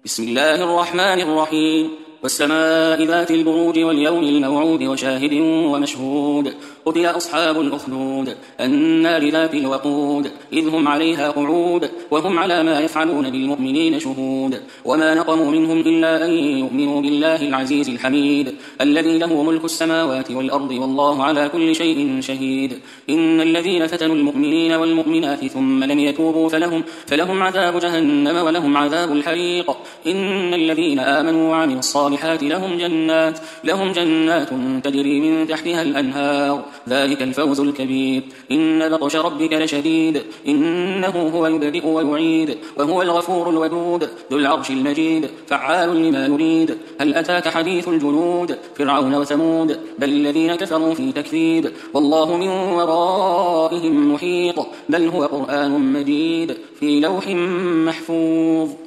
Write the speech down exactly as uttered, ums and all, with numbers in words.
بسم الله الرحمن الرحيم والسماء ذات البروج واليوم الموعود وشاهد ومشهود قتل أصحاب الأخدود النار ذات الوقود إذ هم عليها قعود وهم على ما يفعلون بالمؤمنين شهود وما نقموا منهم إلا أن يؤمنوا بالله العزيز الحميد الذي له ملك السماوات والأرض والله على كل شيء شهيد إن الذين فتنوا المؤمنين والمؤمنات ثم لم يتوبوا فلهم, فلهم عذاب جهنم ولهم عذاب الحريق إن الذين آمنوا وعملوا الصالحات لهم جنات, لهم جنات تجري من تحتها الأنهار ذلك الفوز الكبير إن بطش ربك لشديد إنه هو يبدئ ويعيد وهو الغفور الودود ذو العرش المجيد فعال لما يريد هل أتاك حديث الجنود فرعون وثمود بل الذين كفروا في تكذيب والله من ورائهم محيط بل هو قرآن مجيد في لوح محفوظ.